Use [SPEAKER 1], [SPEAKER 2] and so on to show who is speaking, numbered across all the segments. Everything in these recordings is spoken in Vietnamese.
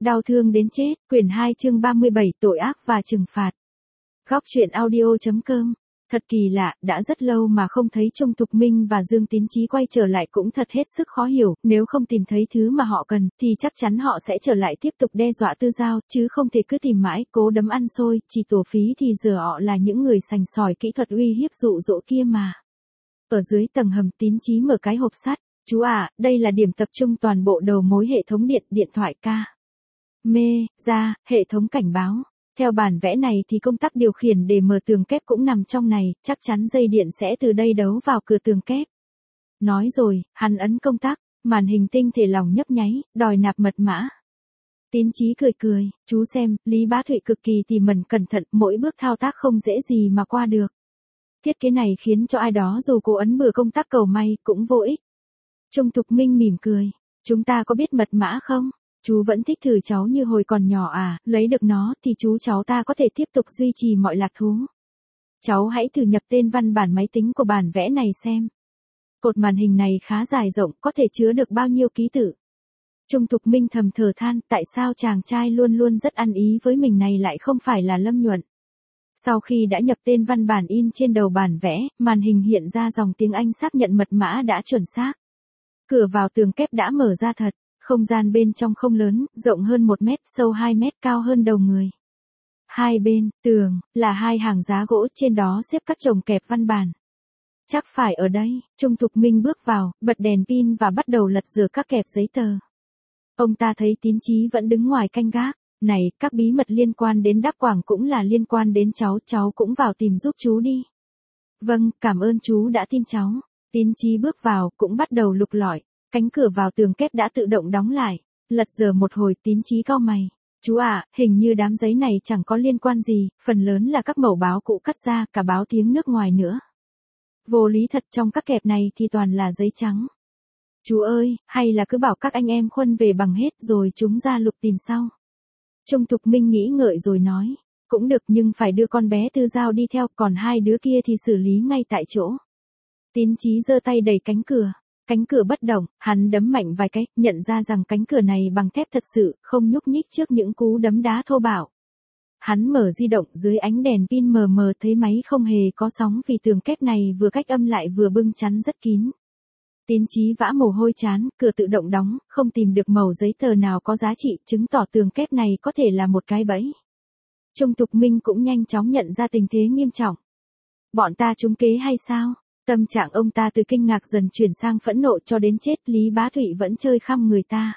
[SPEAKER 1] Đau thương đến chết, quyển 2 chương 37 tội ác và trừng phạt. Góc truyện audio.com. Thật kỳ lạ, đã rất lâu mà không thấy Trung Thục Minh và Dương Tín Chí quay trở lại cũng thật hết sức khó hiểu, nếu không tìm thấy thứ mà họ cần, thì chắc chắn họ sẽ trở lại tiếp tục đe dọa Tư Giao, chứ không thể cứ tìm mãi, cố đấm ăn xôi, chỉ tổ phí thì giờ họ là những người sành sỏi kỹ thuật uy hiếp dụ dỗ kia mà. Ở dưới tầng hầm, Tín Chí mở cái hộp sắt. Chú à, đây là điểm tập trung toàn bộ đầu mối hệ thống điện thoại ca. Ra, hệ thống cảnh báo. Theo bản vẽ này thì công tắc điều khiển để mở tường kép cũng nằm trong này, chắc chắn dây điện sẽ từ đây đấu vào cửa tường kép. Nói rồi, hắn ấn công tắc, màn hình tinh thể lỏng nhấp nháy, đòi nạp mật mã. Tín Chí cười, chú xem, Lý Bá Thụy cực kỳ tỉ mẩn cẩn thận, mỗi bước thao tác không dễ gì mà qua được. Thiết kế này khiến cho ai đó dù cố ấn bừa công tắc cầu may cũng vô ích. Trung Thục Minh mỉm cười, chúng ta có biết mật mã không? Chú vẫn thích thử cháu như hồi còn nhỏ à, lấy được nó thì cháu ta có thể tiếp tục duy trì mọi lạc thú. Cháu hãy thử nhập tên văn bản máy tính của bản vẽ này xem. Cột màn hình này khá dài rộng, có thể chứa được bao nhiêu ký tự. Trung Thục Minh thầm thở than, tại sao chàng trai luôn luôn rất ăn ý với mình này lại không phải là Lâm Nhuận. Sau khi đã nhập tên văn bản in trên đầu bản vẽ, màn hình hiện ra dòng tiếng Anh xác nhận mật mã đã chuẩn xác. Cửa vào tường kép đã mở ra thật, không gian bên trong không lớn, rộng hơn 1 mét, sâu 2 mét, cao hơn đầu người. Hai bên, tường, là 2 hàng giá gỗ, trên đó xếp các chồng kẹp văn bản. Chắc phải ở đây, Trung Thục Minh bước vào, bật đèn pin và bắt đầu lật rửa các kẹp giấy tờ. Ông ta thấy Tín Chí vẫn đứng ngoài canh gác. Này, các bí mật liên quan đến Đáp Quảng cũng là liên quan đến cháu cũng vào tìm giúp chú đi. Vâng, cảm ơn chú đã tin cháu. Tín Chí bước vào, cũng bắt đầu lục lọi. Cánh cửa vào tường kép đã tự động đóng lại. Lật dở một hồi, Tín Chí cau mày. Chú à, hình như đám giấy này chẳng có liên quan gì, phần lớn là các mẩu báo cũ cắt ra, cả báo tiếng nước ngoài nữa. Vô lý thật, trong các kẹp này thì toàn là giấy trắng. Chú ơi, hay là cứ bảo các anh em khuân về bằng hết rồi chúng ra lục tìm sau. Trung Thục Minh nghĩ ngợi rồi nói, cũng được nhưng phải đưa con bé Tư Giao đi theo, còn 2 đứa kia thì xử lý ngay tại chỗ. Tín Chí giơ tay đẩy cánh cửa bất động, hắn đấm mạnh vài cái, nhận ra rằng cánh cửa này bằng thép thật sự, không nhúc nhích trước những cú đấm đá thô bạo. Hắn mở di động, dưới ánh đèn pin mờ mờ thấy máy không hề có sóng vì tường kép này vừa cách âm lại vừa bưng chắn rất kín. Tín Chí vã mồ hôi chán, cửa tự động đóng, không tìm được mẩu giấy tờ nào có giá trị, chứng tỏ tường kép này có thể là một cái bẫy. Trung Thục Minh cũng nhanh chóng nhận ra tình thế nghiêm trọng. Bọn ta trúng kế hay sao? Tâm trạng ông ta từ kinh ngạc dần chuyển sang phẫn nộ cho đến chết, Lý Bá Thụy vẫn chơi khăm người ta.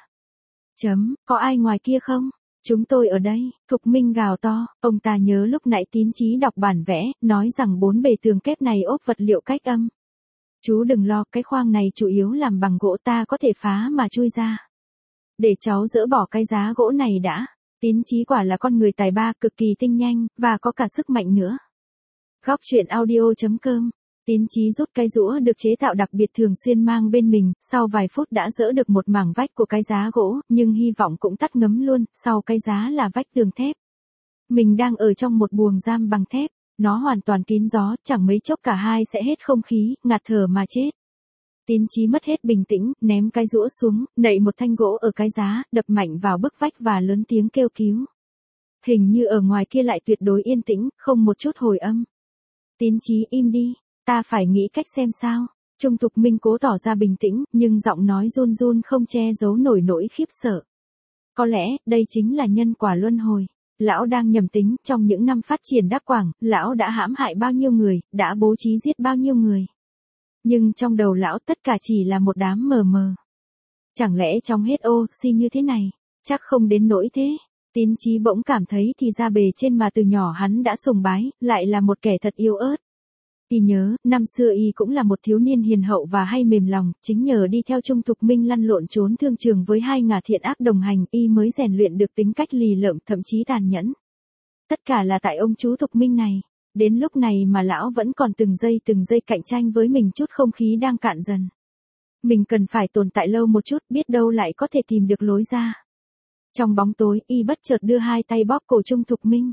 [SPEAKER 1] Có ai ngoài kia không? Chúng tôi ở đây, Thục Minh gào to, ông ta nhớ lúc nãy Tín Chí đọc bản vẽ, nói rằng 4 bề tường kép này ốp vật liệu cách âm. Chú đừng lo, cái khoang này chủ yếu làm bằng gỗ, ta có thể phá mà chui ra. Để cháu dỡ bỏ cái giá gỗ này đã. Tín Chí quả là con người tài ba, cực kỳ tinh nhanh, và có cả sức mạnh nữa. Góc truyện audio.com. Tín Chí rút cái rũa được chế tạo đặc biệt thường xuyên mang bên mình, sau vài phút đã dỡ được một mảng vách của cái giá gỗ, nhưng hy vọng cũng tắt ngấm luôn, sau cái giá là vách tường thép. Mình đang ở trong một buồng giam bằng thép, nó hoàn toàn kín gió, chẳng mấy chốc cả hai sẽ hết không khí, ngạt thở mà chết. Tín Chí mất hết bình tĩnh, ném cái rũa xuống, nạy một thanh gỗ ở cái giá, đập mạnh vào bức vách và lớn tiếng kêu cứu. Hình như ở ngoài kia lại tuyệt đối yên tĩnh, không một chút hồi âm. Tín Chí im đi, ta phải nghĩ cách xem sao. Trung Thục Minh cố tỏ ra bình tĩnh, nhưng giọng nói run run không che giấu nổi nỗi khiếp sợ. Có lẽ, đây chính là nhân quả luân hồi. Lão đang nhầm tính, trong những năm phát triển Đáp Quảng, lão đã hãm hại bao nhiêu người, đã bố trí giết bao nhiêu người. Nhưng trong đầu lão tất cả chỉ là một đám mờ mờ. Chẳng lẽ trong hết oxy như thế này, chắc không đến nỗi thế. Tín Chí bỗng cảm thấy thì ra bề trên mà từ nhỏ hắn đã sùng bái, lại là một kẻ thật yếu ớt. Y nhớ, năm xưa y cũng là một thiếu niên hiền hậu và hay mềm lòng, chính nhờ đi theo Trung Thục Minh lăn lộn trốn thương trường với 2 ngả thiện ác đồng hành, y mới rèn luyện được tính cách lì lợm, thậm chí tàn nhẫn. Tất cả là tại ông chú Thục Minh này. Đến lúc này mà lão vẫn còn từng giây cạnh tranh với mình, chút không khí đang cạn dần. Mình cần phải tồn tại lâu một chút, biết đâu lại có thể tìm được lối ra. Trong bóng tối, y bất chợt đưa 2 tay bóp cổ Trung Thục Minh.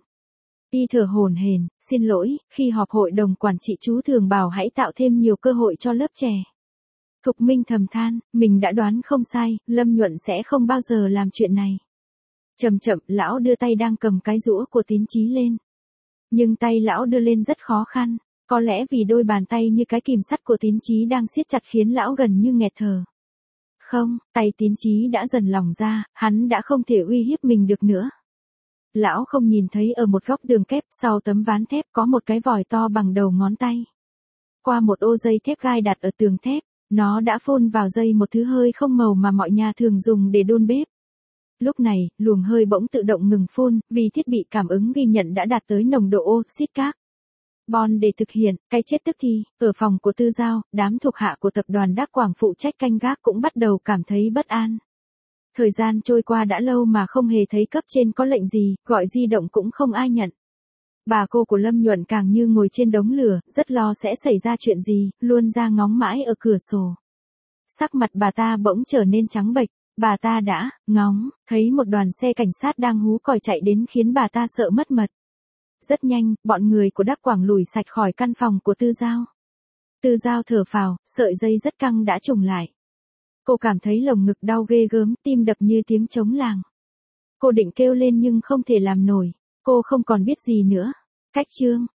[SPEAKER 1] Y thở hổn hển, xin lỗi, khi họp hội đồng quản trị chú thường bảo hãy tạo thêm nhiều cơ hội cho lớp trẻ. Thục Minh thầm than, mình đã đoán không sai, Lâm Nhuận sẽ không bao giờ làm chuyện này. Chậm chậm, lão đưa tay đang cầm cái rũa của Tín Chí lên. Nhưng tay lão đưa lên rất khó khăn, có lẽ vì đôi bàn tay như cái kìm sắt của Tín Chí đang siết chặt khiến lão gần như nghẹt thở. Không, tay Tín Chí đã dần lỏng ra, hắn đã không thể uy hiếp mình được nữa. Lão không nhìn thấy ở một góc tường kép sau tấm ván thép có một cái vòi to bằng đầu ngón tay. Qua một ô dây thép gai đặt ở tường thép, nó đã phun vào dây một thứ hơi không màu mà mọi nhà thường dùng để đun bếp. Lúc này, luồng hơi bỗng tự động ngừng phun, vì thiết bị cảm ứng ghi nhận đã đạt tới nồng độ oxit carbon để thực hiện cái chết tức thì. Ở phòng của Tư Giao, đám thuộc hạ của tập đoàn Đắc Quảng phụ trách canh gác cũng bắt đầu cảm thấy bất an. Thời gian trôi qua đã lâu mà không hề thấy cấp trên có lệnh gì, gọi di động cũng không ai nhận. Bà cô của Lâm Nhuận càng như ngồi trên đống lửa, rất lo sẽ xảy ra chuyện gì, luôn ra ngóng mãi ở cửa sổ. Sắc mặt bà ta bỗng trở nên trắng bệch, bà ta đã ngóng, thấy một đoàn xe cảnh sát đang hú còi chạy đến khiến bà ta sợ mất mật. Rất nhanh, bọn người của Đắc Quảng lủi sạch khỏi căn phòng của Tư Giao. Tư Giao thở phào, sợi dây rất căng đã trùng lại. Cô cảm thấy lồng ngực đau ghê gớm, tim đập như tiếng trống làng. Cô định kêu lên nhưng không thể làm nổi, cô không còn biết gì nữa. Cách chương